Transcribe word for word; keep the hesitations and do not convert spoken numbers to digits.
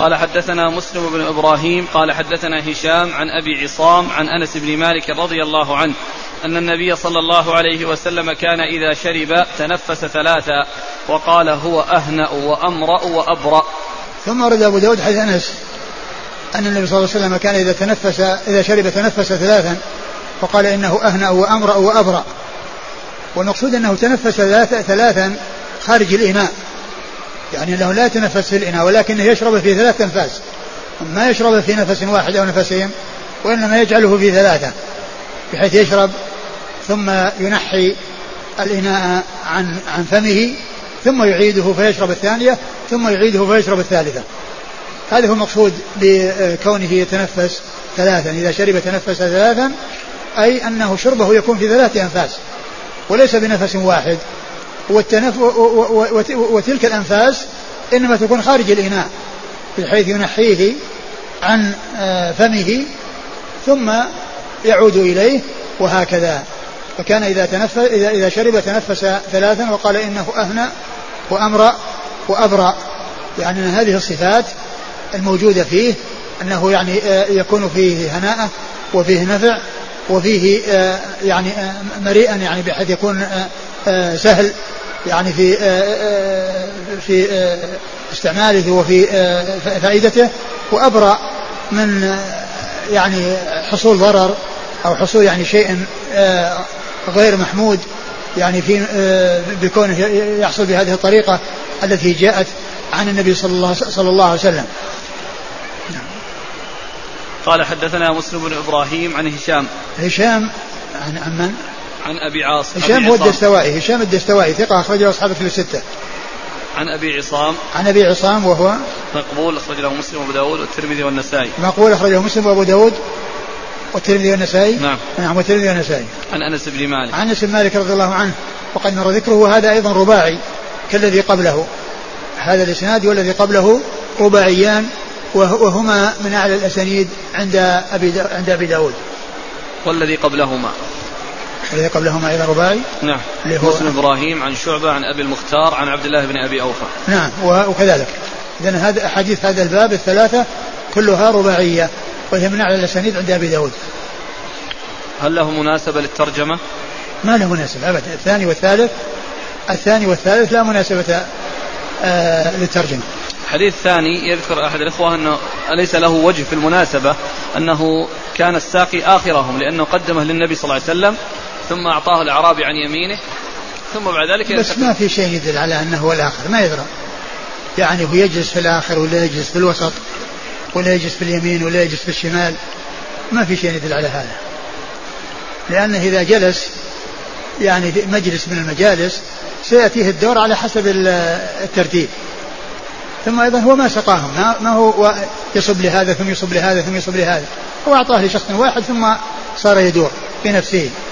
قال حدثنا مسلم بن إبراهيم قال حدثنا هشام عن أبي عصام عن أنس بن مالك رضي الله عنه أن النبي صلى الله عليه وسلم كان إذا شرب تنفس ثلاثا وقال هو أهنأ وأمرأ وأبرأ. ثم ورد أبو داود حديث أنس أن النبي صلى الله عليه وسلم كان إذا تنفس إذا شرب تنفس ثلاثا وقال إنه أهنأ وأمرأ وأبرأ. والمقصود أنه تنفس ثلاثا خارج الإناء, يعني أنه لا يتنفس في الإناء ولكنه يشرب في ثلاث أنفاس, ما يشرب في نفس واحد أو نفسين, وإنما يجعله في ثلاثة بحيث يشرب ثم ينحي الإناء عن عن فمه ثم يعيده فيشرب الثانية ثم يعيده فيشرب الثالثة. هذا هو المقصود بكونه يتنفس ثلاثا. إذا شرب تنفس ثلاثا أي أنه شربه يكون في ثلاثة أنفاس وليس بنفس واحد, والتنف... وتلك الأنفاس إنما تكون خارج الإناء بحيث ينحيه عن فمه ثم يعود إليه وهكذا. فكان إذا, تنفس إذا... إذا شرب تنفس ثلاثا وقال إنه أهنأ وأمرأ وأبرأ, يعني أن هذه الصفات الموجودة فيه أنه يعني يكون فيه هناء وفيه نفع وفيه يعني مريئا, يعني بحيث يكون سهل يعني في في استعماله وفي فائدته, وأبرأ من يعني حصول ضرر أو حصول يعني شيء غير محمود يعني في بكونه يحصل بهذه الطريقة التي جاءت عن النبي صلى الله صلى الله عليه وسلم. قال حدثنا مسلم بن إبراهيم عن هشام هشام عن عن من؟ عن أبي عاصم. هشام هو الدستوائي, هشام الدستوائي ثقة أخرجه أصحاب الكتب الستة. عن أبي عصام عن أبي عصام وهو مقبول أخرجه مسلم وأبو داود والترمذي والنسائي. مقبول أخرجه مسلم وأبو داود والترمذي والنسائي. نعم نعم والترمذي والنسائي. عن أنس بن مالك عن أنس بن مالك رضي الله عنه وقد مر ذكره, وهذا أيضا رباعي كالذي قبله, هذا الإسناد والذي قبله رباعيان وهما من أعلى الأسانيد عند أبي عند أبي داود. والذي قبلهما الذي قبلهما أيضا رباعي. نعم مسلم إبراهيم عن شعبة عن أبي المختار عن عبد الله بن أبي أوفى. نعم وكذلك. إذن هذا أحاديث هذا الباب الثلاثة كلها رباعية وهي من أعلى الأسانيد عند أبي داود. هل له مناسبة للترجمة؟ ما له مناسبة أبدا. الثاني والثالث الثاني والثالث لا مناسبة آه للترجمة. الحديث الثاني يذكر أحد الإخوة أنه أليس له وجه في المناسبة أنه كان الساقي آخرهم لأنه قدمه للنبي صلى الله عليه وسلم ثم أعطاه الأعرابي عن يمينه ثم بعد ذلك بس ما في شيء يدل على أنه هو الآخر, ما يدرى يعني هو يجلس في الآخر ولا يجلس في الوسط ولا يجلس في اليمين ولا يجلس في الشمال, ما في شيء يدل على هذا, لأنه إذا جلس يعني في مجلس من المجالس سيأتيه الدور على حسب الترتيب. ثم أيضا هو ما سقاهم, ما هو يصب لهذا ثم يصب لهذا ثم يصب لهذا, هو أعطاه لشخص واحد ثم صار يدور بنفسه.